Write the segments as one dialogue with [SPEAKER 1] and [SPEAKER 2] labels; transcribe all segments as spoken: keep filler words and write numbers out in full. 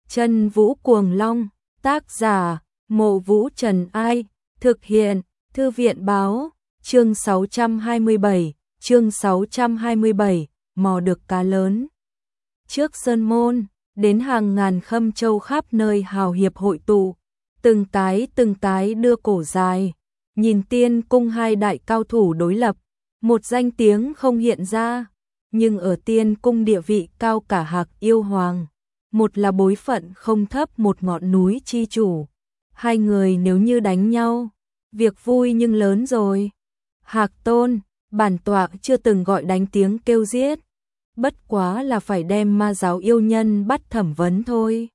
[SPEAKER 1] Chân Vũ Cuồng Long, tác giả, Mộ Vũ Trần Ai, thực hiện, Thư viện báo, chương sáu trăm hai mươi bảy, chương sáu trăm hai mươi bảy, mò được cá lớn. Trước sơn môn, đến hàng ngàn khâm châu khắp nơi hào hiệp hội tụ, từng cái từng cái đưa cổ dài, nhìn tiên cung hai đại cao thủ đối lập, một danh tiếng không hiện ra, nhưng ở tiên cung địa vị cao cả Hạc Yêu Hoàng, một là bối phận không thấp một ngọn núi chi chủ. Hai người nếu như đánh nhau, việc vui nhưng lớn rồi. Hạc Tôn, bản tọa chưa từng gọi đánh tiếng kêu giết, bất quá là phải đem ma giáo yêu nhân bắt thẩm vấn thôi.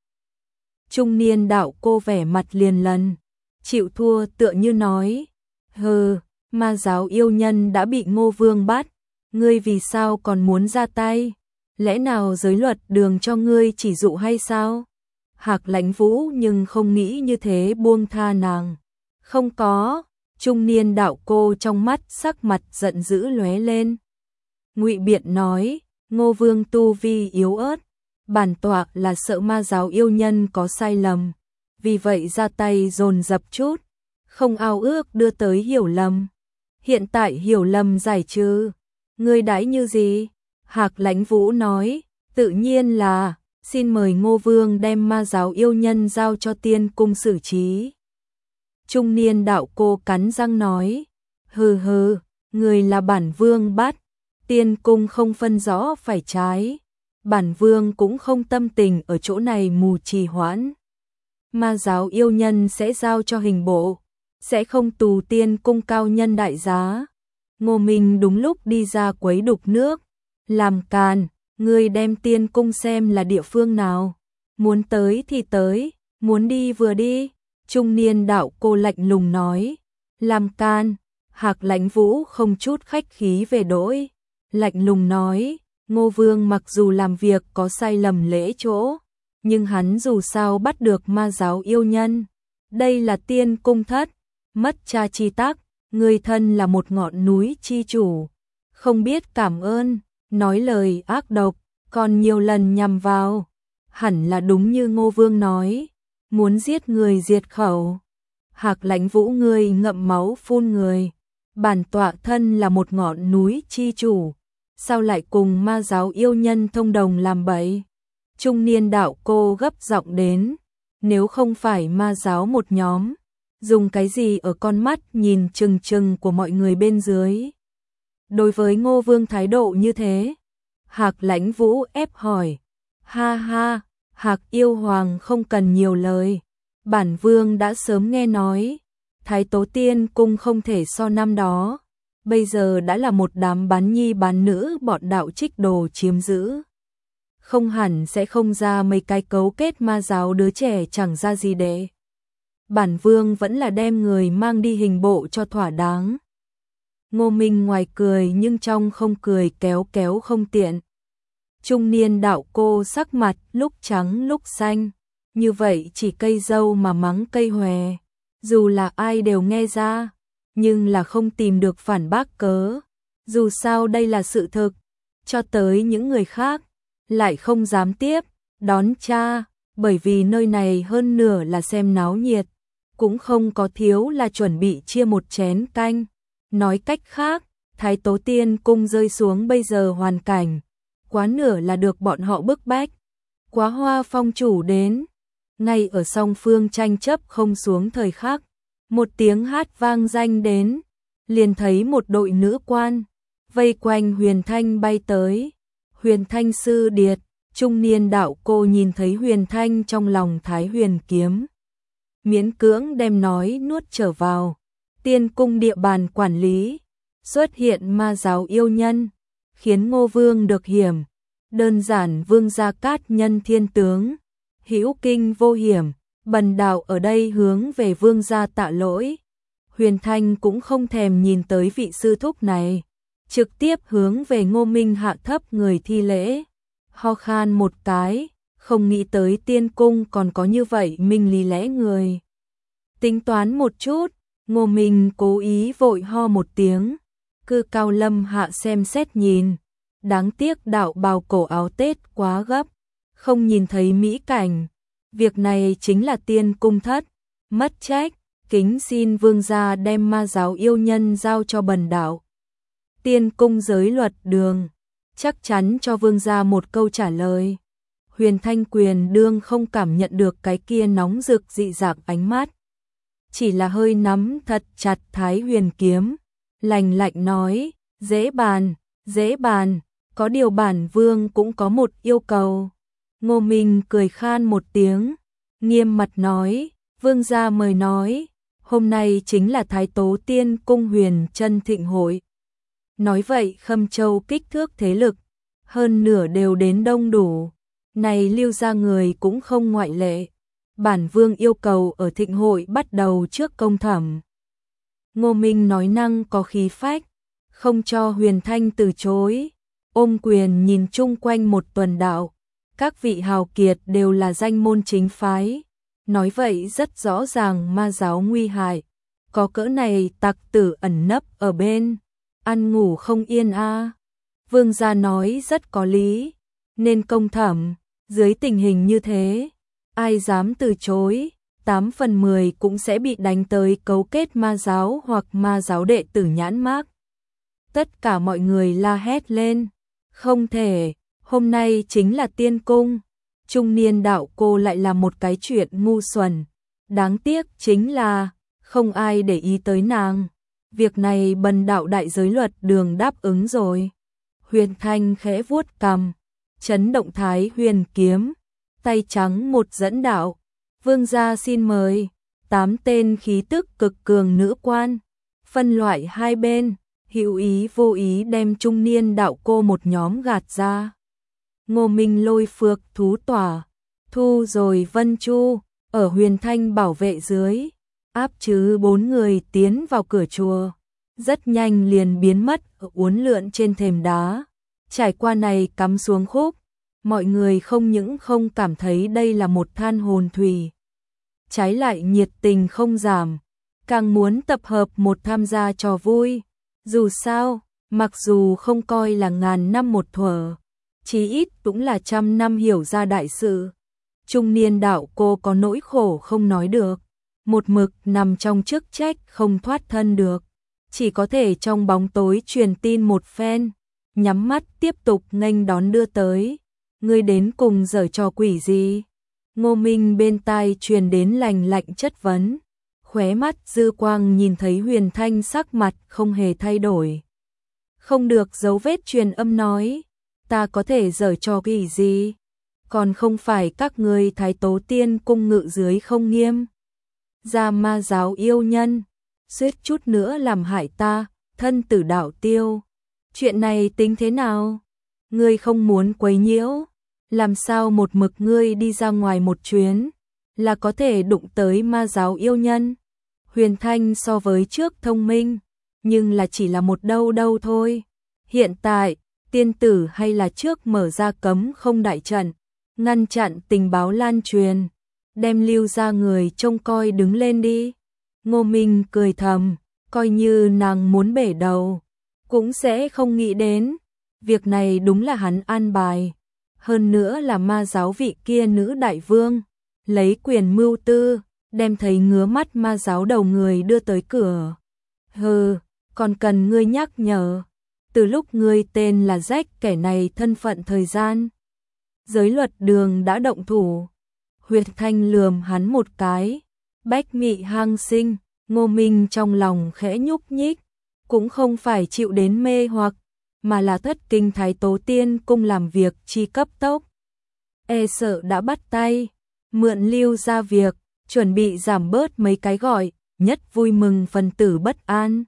[SPEAKER 1] Trung niên đạo cô vẻ mặt liền lần, chịu thua tựa như nói, hừ, ma giáo yêu nhân đã bị Ngô Vương bắt, ngươi vì sao còn muốn ra tay? Lẽ nào giới luật đường cho ngươi chỉ dụ hay sao? Hạc Lãnh Vũ nhưng không nghĩ như thế buông tha nàng. Không có, trung niên đạo cô trong mắt sắc mặt giận dữ lóe lên. Ngụy Biện nói, Ngô Vương tu vi yếu ớt, bản tọa là sợ ma giáo yêu nhân có sai lầm, vì vậy ra tay dồn dập chút, không ao ước đưa tới hiểu lầm. Hiện tại hiểu lầm giải trừ, ngươi đãi như gì? Hạc Lãnh Vũ nói, tự nhiên là, xin mời Ngô Vương đem ma giáo yêu nhân giao cho tiên cung xử trí. Trung niên đạo cô cắn răng nói, hừ hừ, người là bản vương bắt, tiên cung không phân rõ phải trái, bản vương cũng không tâm tình ở chỗ này mù trì hoãn. Ma giáo yêu nhân sẽ giao cho hình bộ, sẽ không tù tiên cung cao nhân đại giá. Ngô Minh đúng lúc đi ra quấy đục nước, làm càn, ngươi đem tiên cung xem là địa phương nào, muốn tới thì tới, muốn đi vừa đi. Trung niên đạo cô lạnh lùng nói, làm can. Hạc Lãnh Vũ không chút khách khí về đỗi, lạnh lùng nói, Ngô Vương mặc dù làm việc có sai lầm lễ chỗ, nhưng hắn dù sao bắt được ma giáo yêu nhân, đây là tiên cung thất, mất cha chi tác, người thân là một ngọn núi chi chủ, không biết cảm ơn, nói lời ác độc, còn nhiều lần nhằm vào, hẳn là đúng như Ngô Vương nói, muốn giết người diệt khẩu. Hạc Lãnh Vũ ngươi ngậm máu phun người, bản tọa thân là một ngọn núi chi chủ, sao lại cùng ma giáo yêu nhân thông đồng làm bậy? Trung niên đạo cô gấp giọng đến, nếu không phải ma giáo một nhóm, dùng cái gì ở con mắt nhìn chừng chừng của mọi người bên dưới? Đối với Ngô Vương thái độ như thế, Hạc Lãnh Vũ ép hỏi, ha ha, Hạc yêu hoàng không cần nhiều lời, bản vương đã sớm nghe nói, Thái Tố Tiên cung không thể so năm đó, bây giờ đã là một đám bán nhi bán nữ bọn đạo trích đồ chiếm giữ. Không hẳn sẽ không ra mấy cái cấu kết ma giáo đứa trẻ chẳng ra gì để. Bản vương vẫn là đem người mang đi hình bộ cho thỏa đáng. Ngô Minh ngoài cười nhưng trong không cười kéo kéo không tiện. Trung niên đạo cô sắc mặt lúc trắng lúc xanh, như vậy chỉ cây dâu mà mắng cây hòe, dù là ai đều nghe ra, nhưng là không tìm được phản bác cớ, dù sao đây là sự thực, cho tới những người khác, lại không dám tiếp, đón cha, bởi vì nơi này hơn nửa là xem náo nhiệt, cũng không có thiếu là chuẩn bị chia một chén canh, nói cách khác, Thái Tố Tiên cung rơi xuống bây giờ hoàn cảnh, quá nửa là được bọn họ bức bách. Quá Hoa phong chủ đến, ngay ở song phương tranh chấp không xuống thời khắc, một tiếng hát vang danh đến, liền thấy một đội nữ quan vây quanh Huyền Thanh bay tới. Huyền Thanh sư điệt, trung niên đạo cô nhìn thấy Huyền Thanh trong lòng Thái Huyền kiếm, miễn cưỡng đem nói nuốt trở vào. Tiên cung địa bàn quản lý, xuất hiện ma giáo yêu nhân, khiến Ngô Vương được hiểm, đơn giản vương gia cát nhân thiên tướng, hữu kinh vô hiểm, bần đạo ở đây hướng về vương gia tạ lỗi. Huyền Thanh cũng không thèm nhìn tới vị sư thúc này, trực tiếp hướng về Ngô Minh hạ thấp người thi lễ, ho khan một cái, không nghĩ tới tiên cung còn có như vậy minh lý lẽ người. Tính toán một chút, Ngô Minh cố ý vội ho một tiếng, cư cao lâm hạ xem xét nhìn, đáng tiếc đạo bào cổ áo tết quá gấp, không nhìn thấy mỹ cảnh, việc này chính là tiên cung thất, mất trách, kính xin vương gia đem ma giáo yêu nhân giao cho bần đạo. Tiên cung giới luật đường, chắc chắn cho vương gia một câu trả lời. Huyền Thanh Quyền đương không cảm nhận được cái kia nóng rực dị dạng ánh mắt. Chỉ là hơi nắm thật chặt Thái Huyền kiếm, lạnh lạnh nói, dễ bàn, dễ bàn, có điều bản vương cũng có một yêu cầu. Ngô Minh cười khan một tiếng, nghiêm mặt nói, vương gia mời nói, hôm nay chính là Thái Tố Tiên Cung Huyền Chân Thịnh hội. Nói vậy Khâm Châu kích thước thế lực, hơn nửa đều đến đông đủ, này Lưu gia người cũng không ngoại lệ. Bản vương yêu cầu ở thịnh hội bắt đầu trước công thẩm. Ngô Minh nói năng có khí phách, không cho Huyền Thanh từ chối, ôm quyền nhìn chung quanh một tuần đạo. Các vị hào kiệt đều là danh môn chính phái, nói vậy rất rõ ràng ma giáo nguy hại, có cỡ này tặc tử ẩn nấp ở bên, ăn ngủ không yên a. À. Vương gia nói rất có lý, nên công thẩm, dưới tình hình như thế, ai dám từ chối, tám phần mười cũng sẽ bị đánh tới cấu kết ma giáo hoặc ma giáo đệ tử nhãn mác. Tất cả mọi người la hét lên, không thể, hôm nay chính là tiên cung. Trung niên đạo cô lại là một cái chuyện ngu xuẩn, đáng tiếc chính là không ai để ý tới nàng. Việc này bần đạo đại giới luật đường đáp ứng rồi. Huyền Thanh khẽ vuốt cằm, chấn động Thái Huyền kiếm, tay trắng một dẫn đạo, vương gia xin mời. Tám tên khí tức cực cường nữ quan, phân loại hai bên, hữu ý vô ý đem trung niên đạo cô một nhóm gạt ra. Ngô Minh lôi phược thú tỏa, thu rồi Vân Chu, ở Huyền Thanh bảo vệ dưới, áp chứ bốn người tiến vào cửa chùa, rất nhanh liền biến mất ở uốn lượn trên thềm đá. Trải qua này cắm xuống khúc, mọi người không những không cảm thấy đây là một than hồn thủy, trái lại nhiệt tình không giảm, càng muốn tập hợp một tham gia trò vui. Dù sao, mặc dù không coi là ngàn năm một thuở, chí ít cũng là trăm năm hiểu ra đại sự. Trung niên đạo cô có nỗi khổ không nói được, một mực nằm trong chức trách không thoát thân được, chỉ có thể trong bóng tối truyền tin một phen, nhắm mắt tiếp tục nghênh đón đưa tới. Ngươi đến cùng giở trò quỷ gì? Ngô Minh bên tai truyền đến lành lạnh chất vấn, khóe mắt dư quang nhìn thấy Huyền Thanh sắc mặt không hề thay đổi. Không được dấu vết truyền âm nói, ta có thể giở trò quỷ gì? Còn không phải các ngươi Thái Tố Tiên Cung ngự dưới không nghiêm. Ra ma giáo yêu nhân, suýt chút nữa làm hại ta, thân tử đạo tiêu. Chuyện này tính thế nào? Ngươi không muốn quấy nhiễu, làm sao một mực ngươi đi ra ngoài một chuyến, là có thể đụng tới ma giáo yêu nhân? Huyền Thanh so với trước thông minh, nhưng là chỉ là một đâu đâu thôi. Hiện tại, tiên tử hay là trước mở ra cấm không đại trận, ngăn chặn tình báo lan truyền, đem Lưu ra người trông coi đứng lên đi. Ngô Minh cười thầm, coi như nàng muốn bể đầu, cũng sẽ không nghĩ đến. Việc này đúng là hắn an bài, hơn nữa là ma giáo vị kia nữ đại vương, lấy quyền mưu tư, đem thấy ngứa mắt ma giáo đầu người đưa tới cửa. Hừ, còn cần ngươi nhắc nhở, từ lúc ngươi tên là rách kẻ này thân phận thời gian. Giới luật đường đã động thủ. Huyệt Thanh lườm hắn một cái, bách mị hang sinh. Ngô Minh trong lòng khẽ nhúc nhích, cũng không phải chịu đến mê hoặc, mà là thất kinh Thái Tố Tiên Cung làm việc chi cấp tốc. E sợ đã bắt tay, mượn Lưu ra việc, chuẩn bị giảm bớt mấy cái gọi, nhất vui mừng phần tử bất an.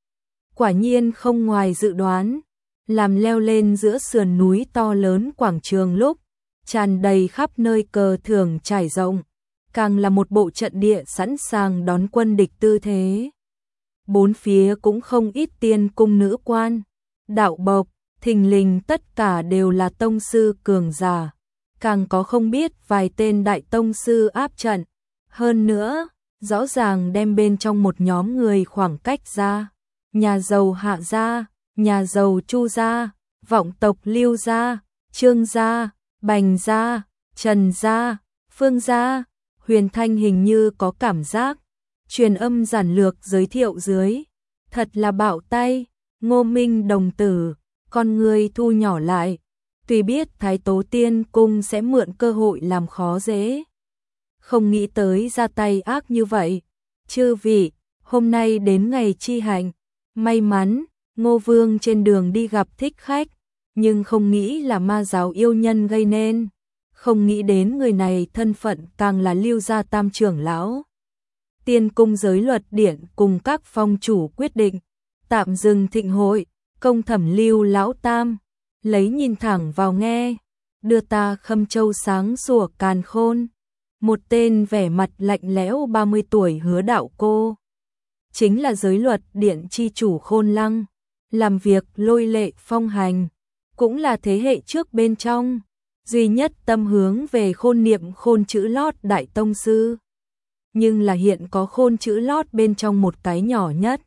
[SPEAKER 1] Quả nhiên không ngoài dự đoán, làm leo lên giữa sườn núi to lớn quảng trường lúc, tràn đầy khắp nơi cờ thưởng trải rộng, càng là một bộ trận địa sẵn sàng đón quân địch tư thế. Bốn phía cũng không ít tiên cung nữ quan, đạo bộc, thình lình tất cả đều là tông sư cường giả, càng có không biết vài tên đại tông sư áp trận. Hơn nữa, rõ ràng đem bên trong một nhóm người khoảng cách ra, nhà giàu Hạ gia, nhà giàu Chu gia, vọng tộc Lưu gia, Trương gia, Bành gia, Trần gia, Phương gia, Huyền Thanh hình như có cảm giác, truyền âm giản lược giới thiệu dưới. Thật là bạo tay, Ngô Minh đồng tử, con người thu nhỏ lại, tuy biết Thái Tố Tiên Cung sẽ mượn cơ hội làm khó dễ. Không nghĩ tới ra tay ác như vậy. Chư vị, hôm nay đến ngày chi hạnh, may mắn, Ngô Vương trên đường đi gặp thích khách, nhưng không nghĩ là ma giáo yêu nhân gây nên. Không nghĩ đến người này thân phận càng là Lưu gia tam trưởng lão. Tiên cung giới luật điện cùng các phong chủ quyết định tạm dừng thịnh hội, công thẩm Lưu lão tam, lấy nhìn thẳng vào nghe, đưa ta Khâm Châu sáng sủa càn khôn. Một tên vẻ mặt lạnh lẽo ba mươi tuổi Hứa Đạo Cô, chính là giới luật điện chi chủ Khôn Lăng, làm việc lôi lệ phong hành, cũng là thế hệ trước bên trong, duy nhất tâm hướng về khôn niệm khôn chữ lót đại tông sư. Nhưng là hiện có khôn chữ lót bên trong một cái nhỏ nhất.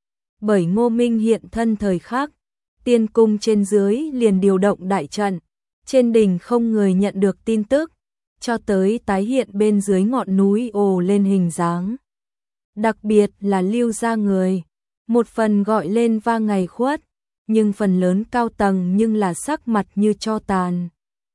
[SPEAKER 1] Bởi Ngô Minh hiện thân thời khắc, tiên cung trên dưới liền điều động đại trận, trên đỉnh không người nhận được tin tức, cho tới tái hiện bên dưới ngọn núi ồ lên hình dáng. Đặc biệt là Lưu gia người, một phần gọi lên va ngày khuất, nhưng phần lớn cao tầng nhưng là sắc mặt như tro tàn.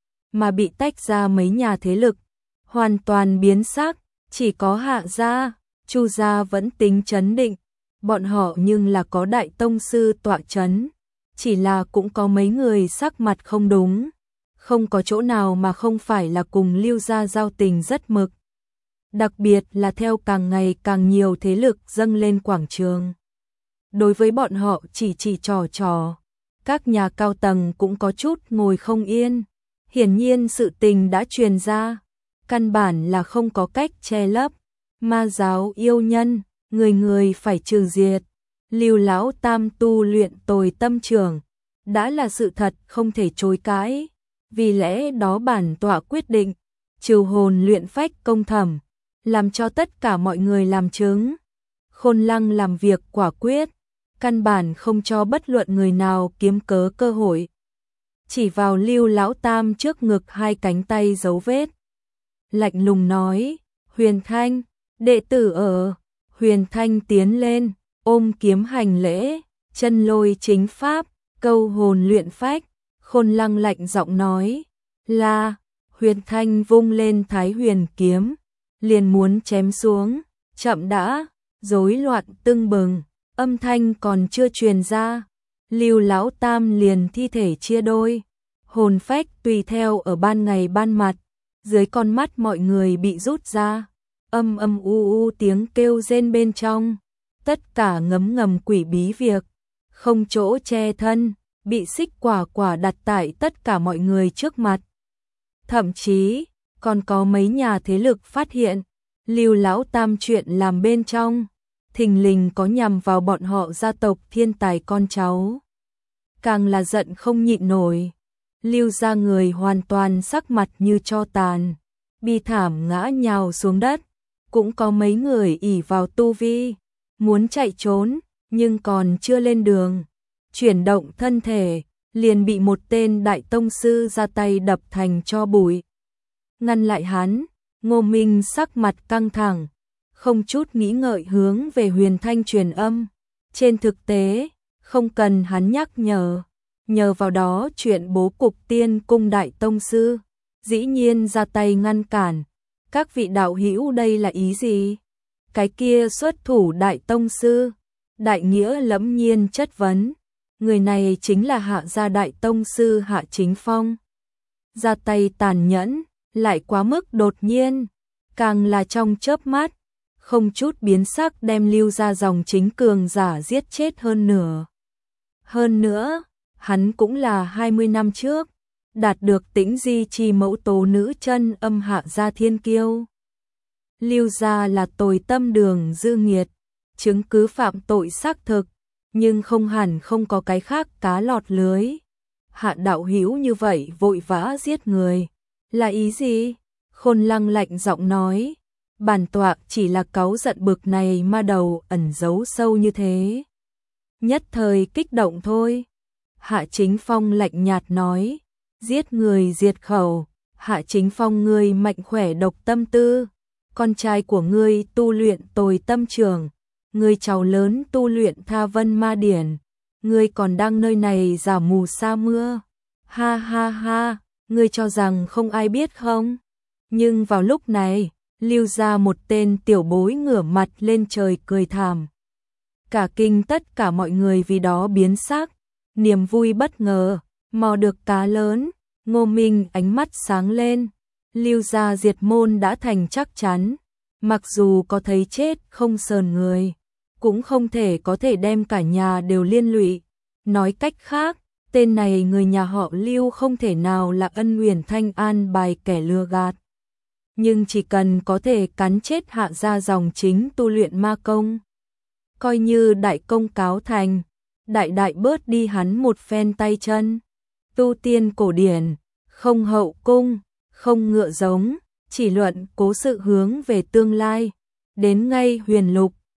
[SPEAKER 1] Mà bị tách ra mấy nhà thế lực, hoàn toàn biến sắc, chỉ có Hạ gia, Chu gia vẫn tính trấn định, bọn họ nhưng là có đại tông sư tọa trấn, chỉ là cũng có mấy người sắc mặt không đúng, không có chỗ nào mà không phải là cùng Lưu gia giao tình rất mực. Đặc biệt là theo càng ngày càng nhiều thế lực dâng lên quảng trường. Đối với bọn họ chỉ chỉ trò trò, các nhà cao tầng cũng có chút ngồi không yên. Hiển nhiên sự tình đã truyền ra, căn bản là không có cách che lấp. Ma giáo yêu nhân, người người phải trừ diệt. Lưu lão tam tu luyện tồi tâm trường, đã là sự thật không thể chối cãi. Vì lẽ đó bản tọa quyết định, trừ hồn luyện phách công thẩm, làm cho tất cả mọi người làm chứng. Khôn Lăng làm việc quả quyết, căn bản không cho bất luận người nào kiếm cớ cơ hội. Chỉ vào Lưu lão tam trước ngực hai cánh tay dấu vết. Lạnh lùng nói, Huyền Thanh, đệ tử ở. Huyền Thanh tiến lên, ôm kiếm hành lễ, chân lôi chính pháp, câu hồn luyện phách. Khôn Lăng lạnh giọng nói, là. Huyền Thanh vung lên Thái Huyền kiếm, liền muốn chém xuống, chậm đã, rối loạn tưng bừng, âm thanh còn chưa truyền ra, Lưu lão tam liền thi thể chia đôi, hồn phách tùy theo ở ban ngày ban mặt, dưới con mắt mọi người bị rút ra, âm âm u u tiếng kêu rên bên trong, tất cả ngấm ngầm quỷ bí việc, không chỗ che thân, bị xích quả quả đặt tại tất cả mọi người trước mặt. Thậm chí, còn có mấy nhà thế lực phát hiện, Lưu lão tam chuyện làm bên trong, thình lình có nhằm vào bọn họ gia tộc thiên tài con cháu. Càng là giận không nhịn nổi, Lưu gia người hoàn toàn sắc mặt như tro tàn, bi thảm ngã nhào xuống đất, cũng có mấy người ỷ vào tu vi, muốn chạy trốn, nhưng còn chưa lên đường, chuyển động thân thể, liền bị một tên đại tông sư ra tay đập thành tro bụi. Ngăn lại hắn, Ngô Minh sắc mặt căng thẳng, không chút nghĩ ngợi hướng về Huyền Thanh truyền âm. Trên thực tế, không cần hắn nhắc nhở, nhờ vào đó chuyện bố cục tiên cung đại tông sư, dĩ nhiên ra tay ngăn cản. Các vị đạo hữu đây là ý gì? Cái kia xuất thủ đại tông sư, đại nghĩa lẫm nhiên chất vấn. Người này chính là Hạ gia đại tông sư Hạ Chính Phong. Ra tay tàn nhẫn, lại quá mức đột nhiên, càng là trong chớp mắt, không chút biến sắc đem Lưu gia dòng chính cường giả giết chết hơn nửa. Hơn nữa, hắn cũng là hai mươi năm trước, đạt được Tĩnh Di chi mẫu tố nữ chân âm Hạ gia thiên kiêu. Lưu gia là tồi tâm đường dư nghiệt, chứng cứ phạm tội xác thực, nhưng không hẳn không có cái khác cá lọt lưới. Hạ đạo hữu như vậy vội vã giết người, là ý gì? Khôn Lăng lạnh giọng nói, bản tọa chỉ là cáu giận bực này ma đầu ẩn giấu sâu như thế. Nhất thời kích động thôi. Hạ Chính Phong lạnh nhạt nói, giết người diệt khẩu, Hạ Chính Phong ngươi mạnh khỏe độc tâm tư, con trai của ngươi tu luyện tồi tâm trường, ngươi cháu lớn tu luyện tha vân ma điển, ngươi còn đang nơi này giả mù sa mưa. Ha ha ha, ngươi cho rằng không ai biết không? Nhưng vào lúc này, Lưu gia một tên tiểu bối ngửa mặt lên trời cười thảm. Cả kinh tất cả mọi người vì đó biến sắc, niềm vui bất ngờ, mò được cá lớn, Ngô Minh ánh mắt sáng lên, Lưu gia diệt môn đã thành chắc chắn, mặc dù có thấy chết không sờn người, cũng không thể có thể đem cả nhà đều liên lụy. Nói cách khác, tên này người nhà họ Lưu không thể nào là Ân Uyển Thanh an bài kẻ lừa gạt. Nhưng chỉ cần có thể cắn chết Hạ gia dòng chính tu luyện ma công, coi như đại công cáo thành, đại đại bớt đi hắn một phen tay chân. Tu tiên cổ điển, không hậu cung, không ngựa giống, chỉ luận cố sự hướng về tương lai. Đến ngay huyền lục,